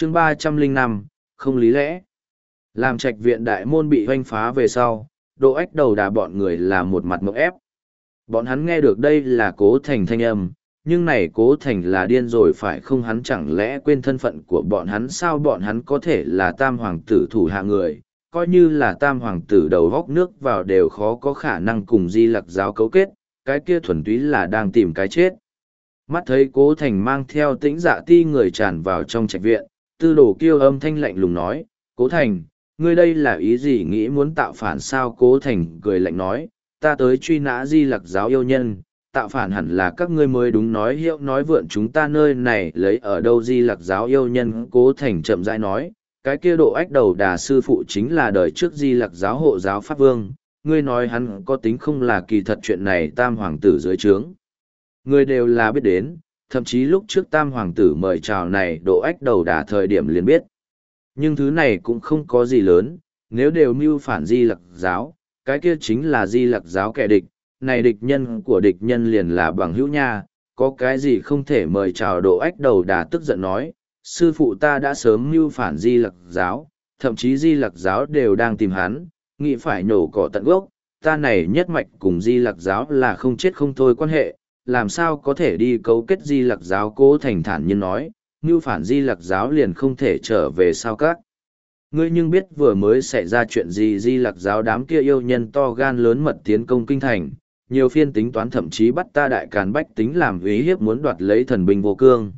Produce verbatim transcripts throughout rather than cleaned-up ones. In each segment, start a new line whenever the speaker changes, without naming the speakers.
chương ba trăm linh năm không lý lẽ. Làm trạch viện đại môn bị hoanh phá về sau, Đỗ Ách đầu đà bọn người là một mặt mộng ép. Bọn hắn nghe được đây là Cố Thành thanh âm, nhưng này Cố Thành là điên rồi phải không, hắn chẳng lẽ quên thân phận của bọn hắn sao? Bọn hắn có thể là tam hoàng tử thủ hạ người, coi như là tam hoàng tử đầu góc nước vào đều khó có khả năng cùng Di Lặc giáo cấu kết, cái kia thuần túy là đang tìm cái chết. Mắt thấy Cố Thành mang theo Tĩnh Dạ Ti người tràn vào trong trạch viện, Tư Đồ Kiêu âm thanh lạnh lùng nói, Cố Thành, ngươi đây là ý gì, nghĩ muốn tạo phản sao? Cố Thành cười lạnh nói, ta tới truy nã Di Lặc giáo yêu nhân, tạo phản hẳn là các ngươi mới đúng, nói hiệu nói vượn chúng ta nơi này lấy ở đâu Di Lặc giáo yêu nhân? Cố Thành chậm rãi nói, cái kia Độ Ách đầu đà sư phụ chính là đời trước Di Lặc giáo hộ giáo pháp vương, ngươi nói hắn có tính không là kỳ thật chuyện này tam hoàng tử dưới trướng. Người đều là biết đến, thậm chí lúc trước tam hoàng tử mời chào này Độ Ách đầu đà thời điểm liền biết. Nhưng thứ này cũng không có gì lớn, nếu đều mưu phản Di Lặc giáo, cái kia chính là Di Lặc giáo kẻ địch, này địch nhân của địch nhân liền là bằng hữu nha, có cái gì không thể mời chào? Độ Ách đầu đà tức giận nói, sư phụ ta đã sớm mưu phản Di Lặc giáo, thậm chí Di Lặc giáo đều đang tìm hắn, nghĩ phải nổ cỏ tận gốc, ta này nhất mạch cùng Di Lặc giáo là không chết không thôi quan hệ, làm sao có thể đi cấu kết Di Lặc giáo? Cố Thành thản nhiên nói, mưu phản Di Lặc giáo liền không thể trở về sao các ngươi nhưng biết vừa mới xảy ra chuyện gì? Di Lặc giáo đám kia yêu nhân to gan lớn mật tiến công kinh thành, nhiều phiên tính toán, thậm chí bắt ta Đại Càn bách tính làm uy hiếp muốn đoạt lấy thần binh vô cương.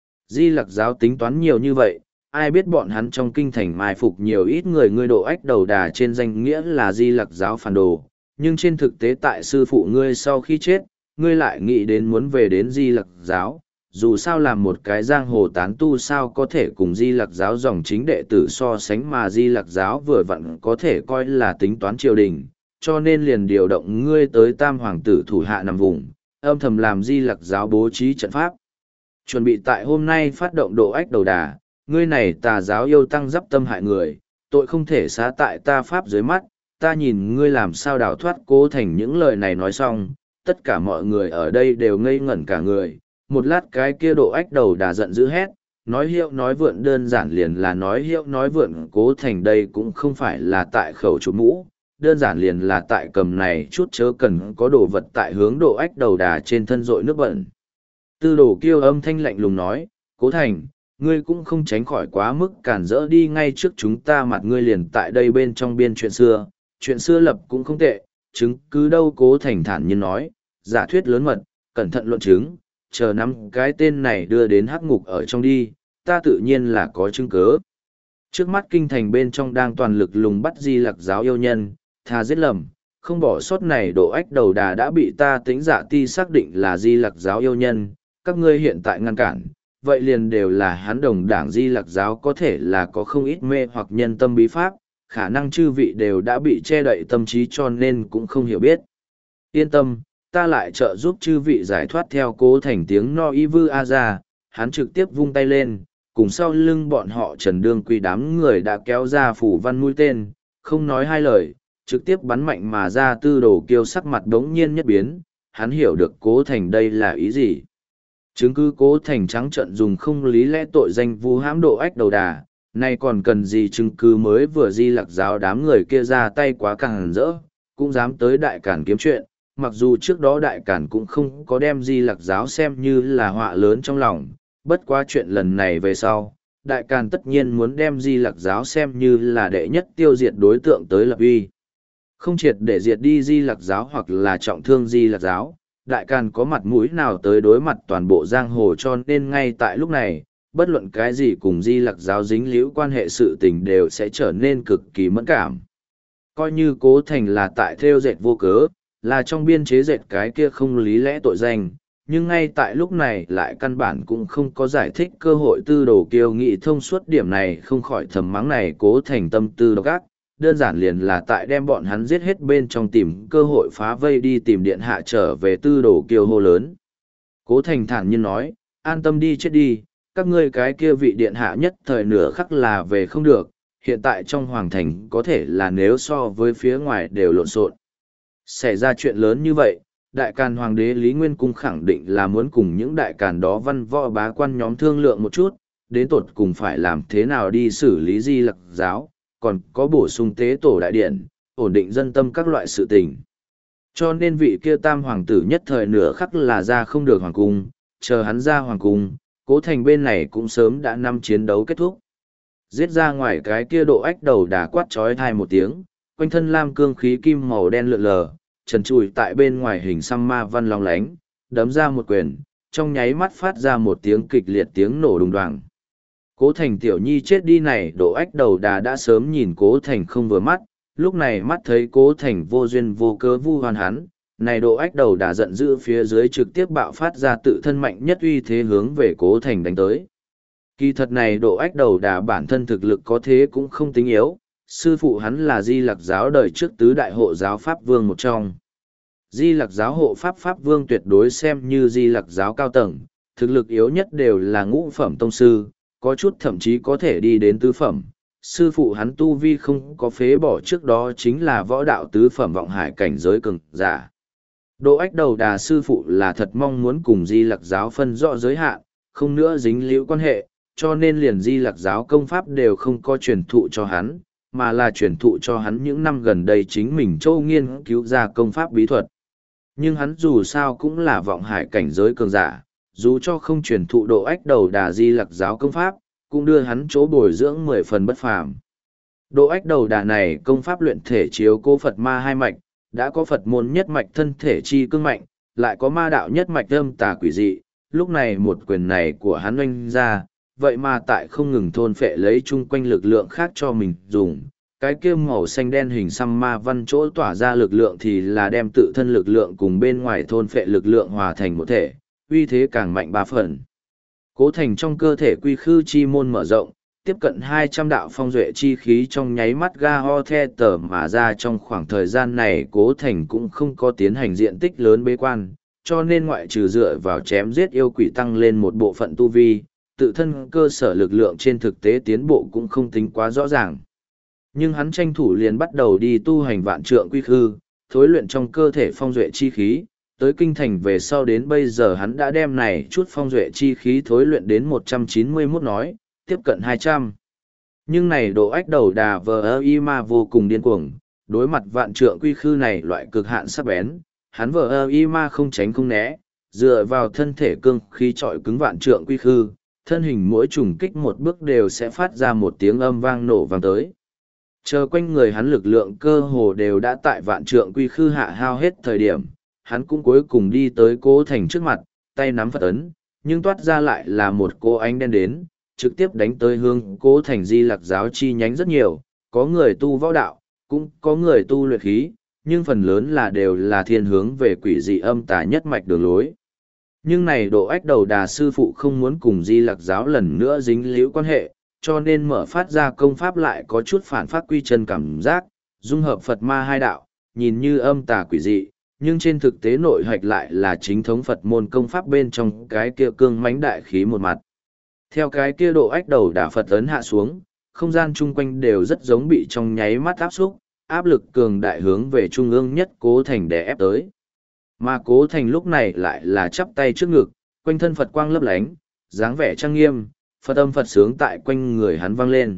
Di Lặc giáo tính toán nhiều như vậy, ai biết bọn hắn trong kinh thành mai phục nhiều ít người? Ngươi Độ Ách đầu đà trên danh nghĩa là Di Lặc giáo phản đồ, nhưng trên thực tế tại sư phụ ngươi sau khi chết, ngươi lại nghĩ đến muốn về đến Di Lặc giáo. Dù sao làm một cái giang hồ tán tu sao có thể cùng Di Lặc giáo dòng chính đệ tử so sánh, mà Di Lặc giáo vừa vặn có thể coi là tính toán triều đình, cho nên liền điều động ngươi tới tam hoàng tử thủ hạ nằm vùng, âm thầm làm Di Lặc giáo bố trí trận pháp. Chuẩn bị tại hôm nay phát động Độ Ách đầu đà, ngươi này tà giáo yêu tăng dấp tâm hại người, tội không thể xá tại ta pháp dưới mắt, ta nhìn ngươi làm sao đào thoát. Cố Thành những lời này nói xong, tất cả mọi người ở đây đều ngây ngẩn cả người. Một lát cái kia Độ Ách đầu đà giận dữ hét, nói hiệu nói vượn, đơn giản liền là nói hiệu nói vượn. Cố Thành đây cũng không phải là tại khẩu chủ mũ, đơn giản liền là tại cầm này chút chớ cần có đồ vật tại hướng Độ Ách đầu đà trên thân rội nước bẩn. Tư Đồ Kiêu âm thanh lạnh lùng nói, Cố Thành, ngươi cũng không tránh khỏi quá mức cản rỡ đi, ngay trước chúng ta mặt ngươi liền tại đây bên trong biên chuyện xưa, chuyện xưa lập cũng không tệ, chứng cứ đâu? Cố Thành thản nhiên nói, giả thuyết lớn mật, cẩn thận luận chứng, chờ năm cái tên này đưa đến hắc ngục ở trong đi, ta tự nhiên là có chứng cứ. Trước mắt kinh thành bên trong đang toàn lực lùng bắt Di Lặc giáo yêu nhân, tha giết lầm, không bỏ sót này. Độ Ách đầu đà đã bị ta Tĩnh Dạ Ti xác định là Di Lặc giáo yêu nhân, các ngươi hiện tại ngăn cản, vậy liền đều là hắn đồng đảng. Di Lặc giáo có thể là có không ít mê hoặc nhân tâm bí pháp, khả năng chư vị đều đã bị che đậy tâm trí cho nên cũng không hiểu biết. Yên tâm, ta lại trợ giúp chư vị giải thoát. Theo Cố Thành tiếng no y vư a ra, hắn trực tiếp vung tay lên, cùng sau lưng bọn họ Trần Đương Quy đám người đã kéo ra phủ văn mũi tên, không nói hai lời, trực tiếp bắn mạnh mà ra. Tư Đồ Kiêu sắc mặt đống nhiên nhất biến, hắn hiểu được Cố Thành đây là ý gì. Chứng cứ Cố Thành trắng trợn dùng không lý lẽ tội danh vu hãm Độ Ách đầu đà, nay còn cần gì chứng cứ? Mới vừa Di Lặc giáo đám người kia ra tay quá càng rỡ, cũng dám tới Đại Càn kiếm chuyện. Mặc dù trước đó Đại Càn cũng không có đem Di Lặc giáo xem như là họa lớn trong lòng, bất quá chuyện lần này về sau, Đại Càn tất nhiên muốn đem Di Lặc giáo xem như là đệ nhất tiêu diệt đối tượng tới lập uy. Không triệt để diệt đi Di Lặc giáo hoặc là trọng thương Di Lặc giáo, Đại Càn có mặt mũi nào tới đối mặt toàn bộ giang hồ? Cho nên ngay tại lúc này, bất luận cái gì cùng Di Lặc giáo dính líu quan hệ sự tình đều sẽ trở nên cực kỳ mẫn cảm. Coi như Cố Thành là tại theo dệt vô cớ, là trong biên chế dệt cái kia không lý lẽ tội danh, nhưng ngay tại lúc này lại căn bản cũng không có giải thích cơ hội. Tư Đồ Kiêu nghĩ thông suốt điểm này, không khỏi thầm mắng này Cố Thành tâm tư độc ác, đơn giản liền là tại đem bọn hắn giết hết bên trong tìm cơ hội phá vây đi tìm điện hạ trở về. Tư Đồ Kiêu hô lớn. Cố Thành thản nhiên nói, an tâm đi chết đi, các ngươi cái kia vị điện hạ nhất thời nửa khắc là về không được, hiện tại trong hoàng thành có thể là nếu so với phía ngoài đều lộn xộn. Xảy ra chuyện lớn như vậy, Đại Càn Hoàng đế Lý Nguyên Cung khẳng định là muốn cùng những đại càn đó văn võ bá quan nhóm thương lượng một chút, đến tột cùng phải làm thế nào đi xử lý Di Lặc giáo, còn có bổ sung tế tổ đại điện, ổn định dân tâm các loại sự tình. Cho nên vị kia tam hoàng tử nhất thời nửa khắc là ra không được hoàng cung, chờ hắn ra hoàng cung, Cố Thành bên này cũng sớm đã năm chiến đấu kết thúc. Giết ra ngoài cái kia độ ách đầu đà quát chói thai một tiếng, quanh thân lam cương khí kim màu đen lượn lờ, trần trụi tại bên ngoài hình xăm ma văn long lánh, đấm ra một quyền, trong nháy mắt phát ra một tiếng kịch liệt tiếng nổ đùng đoàng. Cố Thành tiểu nhi chết đi này, độ ách đầu đà đã sớm nhìn Cố Thành không vừa mắt, lúc này mắt thấy Cố Thành vô duyên vô cớ vu hoan hắn, này độ ách đầu đà giận dữ phía dưới trực tiếp bạo phát ra tự thân mạnh nhất uy thế hướng về Cố Thành đánh tới. Kỳ thật này độ ách đầu đà bản thân thực lực có thế cũng không tính yếu, sư phụ hắn là Di Lặc giáo đời trước tứ đại hộ giáo Pháp Vương một trong. Di Lặc giáo hộ Pháp Pháp Vương tuyệt đối xem như Di Lặc giáo cao tầng, thực lực yếu nhất đều là ngũ phẩm tông sư, có chút thậm chí có thể đi đến tứ phẩm. Sư phụ hắn tu vi không có phế bỏ trước đó chính là võ đạo tứ phẩm vọng hải cảnh giới cường giả. Độ ách đầu đà sư phụ là thật mong muốn cùng Di Lặc giáo phân rõ giới hạn, không nữa dính líu quan hệ, cho nên liền Di Lặc giáo công pháp đều không có truyền thụ cho hắn, mà là truyền thụ cho hắn những năm gần đây chính mình châu nghiên cứu ra công pháp bí thuật. Nhưng hắn dù sao cũng là vọng hải cảnh giới cường giả, dù cho không truyền thụ độ ách đầu đà Di Lặc giáo công pháp, cũng đưa hắn chỗ bồi dưỡng mười phần bất phàm. Độ ách đầu đà này công pháp luyện thể chiếu cố Phật ma hai mạch, đã có Phật môn nhất mạch thân thể chi cương mạnh, lại có ma đạo nhất mạch âm tà quỷ dị, lúc này một quyền này của hắn oanh ra, vậy mà tại không ngừng thôn phệ lấy chung quanh lực lượng khác cho mình dùng. Cái kia màu xanh đen hình xăm ma văn chỗ tỏa ra lực lượng thì là đem tự thân lực lượng cùng bên ngoài thôn phệ lực lượng hòa thành một thể, uy thế càng mạnh ba phần. Cố Thành trong cơ thể quy khư chi môn mở rộng, tiếp cận hai trăm đạo phong duệ chi khí trong nháy mắt ga ho the tờ mà ra. Trong khoảng thời gian này Cố Thành cũng không có tiến hành diện tích lớn bế quan, cho nên ngoại trừ dựa vào chém giết yêu quỷ tăng lên một bộ phận tu vi, tự thân cơ sở lực lượng trên thực tế tiến bộ cũng không tính quá rõ ràng. Nhưng hắn tranh thủ liền bắt đầu đi tu hành vạn trượng quy khư, thối luyện trong cơ thể phong duệ chi khí, tới kinh thành về sau đến bây giờ hắn đã đem này chút phong duệ chi khí thối luyện đến một trăm chín mươi mốt nói, tiếp cận hai trăm. Nhưng này độ ách đầu đà vờ y ma vô cùng điên cuồng, đối mặt vạn trượng quy khư này loại cực hạn sắc bén, hắn vờ y ma không tránh không né, dựa vào thân thể cương khí trọi cứng vạn trượng quy khư, thân hình mỗi trùng kích một bước đều sẽ phát ra một tiếng âm vang nổ vang tới. Chờ quanh người hắn lực lượng cơ hồ đều đã tại vạn trượng quy khư hạ hao hết thời điểm, hắn cũng cuối cùng đi tới Cố Thành trước mặt, tay nắm Phật ấn, nhưng toát ra lại là một cô ánh đen đến, trực tiếp đánh tới hướng Cố Thành. Di Lặc giáo chi nhánh rất nhiều, có người tu võ đạo, cũng có người tu luyện khí, nhưng phần lớn là đều là thiên hướng về quỷ dị âm tà nhất mạch đường lối. Nhưng này độ ách đầu đà sư phụ không muốn cùng Di Lặc giáo lần nữa dính líu quan hệ, cho nên mở phát ra công pháp lại có chút phản phát quy chân cảm giác, dung hợp Phật ma hai đạo, nhìn như âm tà quỷ dị, nhưng trên thực tế nội hạch lại là chính thống Phật môn công pháp bên trong cái kia cương mãnh đại khí một mặt. Theo cái kia độ ách đầu đà Phật ấn hạ xuống, không gian chung quanh đều rất giống bị trong nháy mắt áp xúc, áp lực cường đại hướng về trung ương nhất Cố Thành đè ép tới. Mà Cố Thành lúc này lại là chắp tay trước ngực, quanh thân Phật quang lấp lánh, dáng vẻ trang nghiêm, Phật âm Phật sướng tại quanh người hắn vang lên.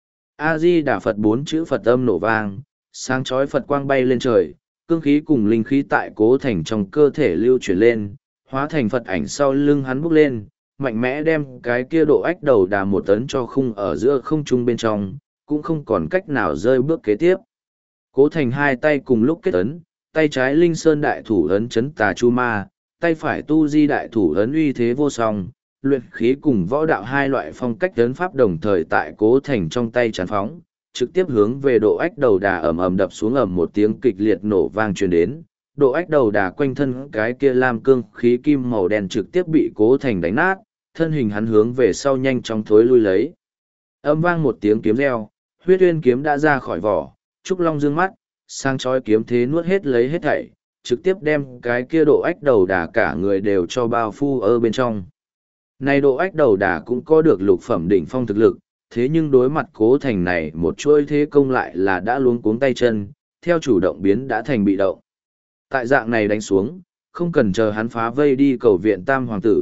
A-di-đà Phật bốn chữ Phật âm nổ vang, sáng chói Phật quang bay lên trời, cương khí cùng linh khí tại Cố Thành trong cơ thể lưu chuyển lên, hóa thành Phật ảnh sau lưng hắn bốc lên, mạnh mẽ đem cái kia độ ách đầu đà một tấn cho khung ở giữa không trung bên trong, cũng không còn cách nào rơi bước kế tiếp. Cố Thành hai tay cùng lúc kết ấn, tay trái linh sơn đại thủ ấn chấn tà chu ma, tay phải tu di đại thủ ấn uy thế vô song, luyện khí cùng võ đạo hai loại phong cách ấn pháp đồng thời tại Cố Thành trong tay tràn phóng, trực tiếp hướng về độ ách đầu đà ầm ầm đập xuống, ầm một tiếng kịch liệt nổ vang truyền đến. Độ ách đầu đà quanh thân cái kia lam cương khí kim màu đen trực tiếp bị Cố Thành đánh nát, thân hình hắn hướng về sau nhanh chóng thối lui lấy. Âm vang một tiếng kiếm reo, huyết uyên kiếm đã ra khỏi vỏ, trúc long dương mắt, sang chói kiếm thế nuốt hết lấy hết thảy, trực tiếp đem cái kia độ ách đầu đà cả người đều cho bao phu ở bên trong. Này độ ách đầu đà cũng có được lục phẩm đỉnh phong thực lực, thế nhưng đối mặt Cố Thành này một chuỗi thế công lại là đã luống cuống tay chân, theo chủ động biến đã thành bị động. Tại dạng này đánh xuống, không cần chờ hắn phá vây đi cầu viện tam hoàng tử,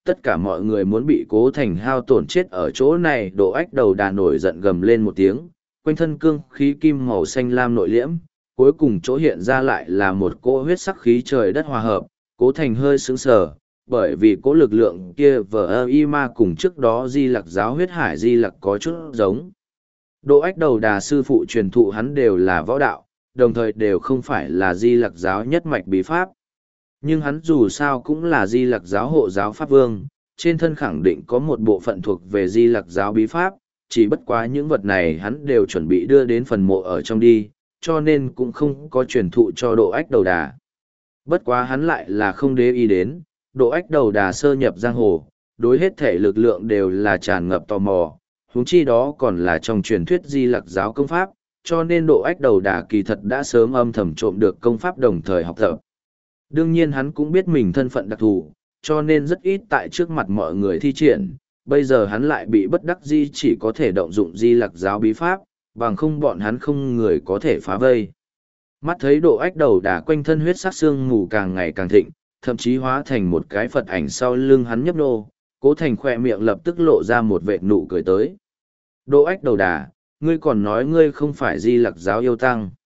tất cả mọi người muốn bị Cố Thành hao tổn chết ở chỗ này. Độ ách đầu đà nổi giận gầm lên một tiếng, quanh thân cương khí kim màu xanh lam nội liễm, cuối cùng chỗ hiện ra lại là một cỗ huyết sắc khí trời đất hòa hợp. Cố Thành hơi sững sờ, bởi vì cỗ lực lượng kia vờ ơ y ma cùng trước đó Di Lặc giáo huyết hải Di Lặc có chút giống. Độ ách đầu đà sư phụ truyền thụ hắn đều là võ đạo, đồng thời đều không phải là Di Lặc giáo nhất mạch bí pháp. Nhưng hắn dù sao cũng là Di Lặc giáo hộ giáo pháp vương, trên thân khẳng định có một bộ phận thuộc về Di Lặc giáo bí pháp, chỉ bất quá những vật này hắn đều chuẩn bị đưa đến phần mộ ở trong đi, cho nên cũng không có truyền thụ cho độ ách đầu đà. Bất quá hắn lại là không để ý đến, độ ách đầu đà sơ nhập giang hồ, đối hết thể lực lượng đều là tràn ngập tò mò, huống chi đó còn là trong truyền thuyết Di Lặc giáo công pháp, cho nên độ ách đầu đà kỳ thật đã sớm âm thầm trộm được công pháp đồng thời học tập. Đương nhiên hắn cũng biết mình thân phận đặc thù, cho nên rất ít tại trước mặt mọi người thi triển, bây giờ hắn lại bị bất đắc dĩ chỉ có thể động dụng Di Lặc giáo bí pháp, bằng không bọn hắn không người có thể phá vây. Mắt thấy độ ách đầu đà quanh thân huyết sắc xương mù càng ngày càng thịnh, thậm chí hóa thành một cái Phật ảnh sau lưng hắn nhấp nô, Cố Thành khoe miệng lập tức lộ ra một vệt nụ cười tới. Độ ách đầu đà, ngươi còn nói ngươi không phải Di Lặc giáo yêu tăng.